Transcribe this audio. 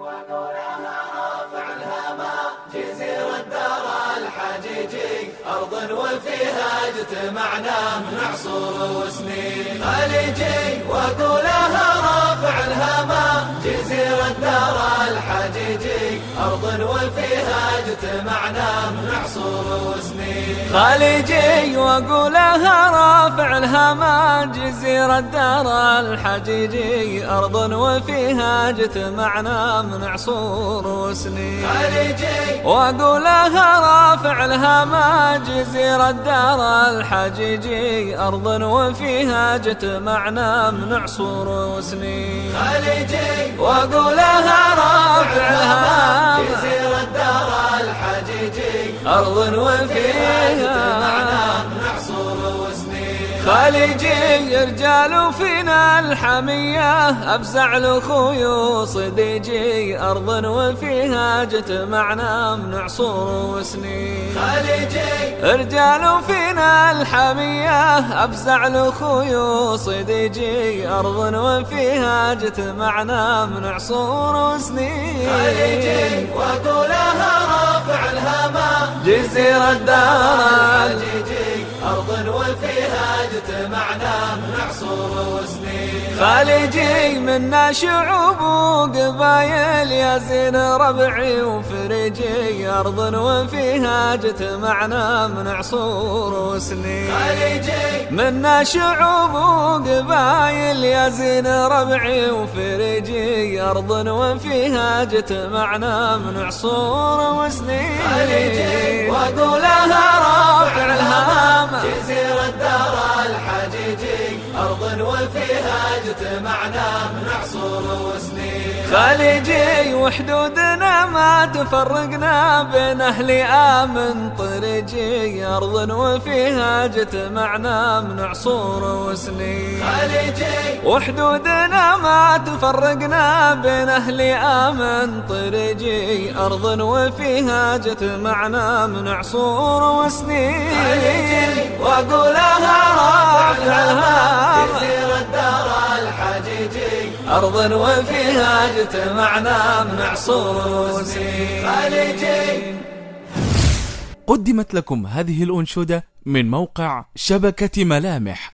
وقولها رافع الهمام جزيرة دار الحجيجي أرض وفيها اجتمعنا من عصور وسنين خليجي وقولها رافع الهمام جزيرة دار الحجيجي أرض وفيها اجتمعنا من عصور وسنين خليجي وقولها رافع الهمام جزيرة دار الحجيجي أرض وفيها اجتمعنا من عصور وسنين خليجي وقولها رافع الهمام جزيرة دار الحجيجي أرض وفيها اجتمعنا من عصور وسنين خليجي وقولها رافع الهمام جزيرة دار الحجيجي أرض وفيها اجتمعنا من عصور وسنين خليجي رجال فينا الحمية أفزع لأخوي وصديجي أرض وفيها اجتمعنا من عصور وسنين خليجي رجال فينا الحمية أفزع لأخوي وصديجي أرض وفيها اجتمعنا من عصور وسنين خليجي وقولها رافع الهمام جزيرة دار الحجيجي أرض وفيها اجتمعنا من عصور وسنين خليجي منا شعوب وقبايل يا زين ربعي وفريجي أرض وفيها اجتمعنا من عصور وسنين خليجي منا شعوب وقبايل يا زين ربعي وفريجي أرض وفيها اجتمعنا من عصور وسنين خليجي وقولها رافع الهمام جزيرة دار الحجيجي أرض وفيها اجتمعنا من عصور وسنين خليجي وحدودنا ما تفرقنا بين أهل آمن طريجي أرض وفيها اجتمعنا من عصور وسنين خليجي وحدودنا ما تفرقنا بين أهل آمن طريجي أرض وفيها اجتمعنا من عصور وسنين وقولها رافع الهمام جزيرة دار الحجيجي أرض وفيها اجتمعنا من عصور وسنين خليجي. قدمت لكم هذه الأنشودة من موقع شبكة ملامح.